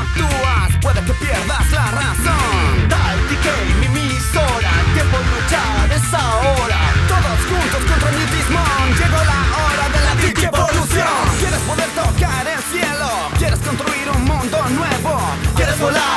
actúas, puede que pierdas la razón. Tal TK, mi emisora, el tiempo de luchar es ahora. Todos juntos contra Newtismon, llegó la hora de la Dick Evolución. ¿Quieres poder tocar el cielo? ¿Quieres construir un mundo nuevo? ¿Quieres volar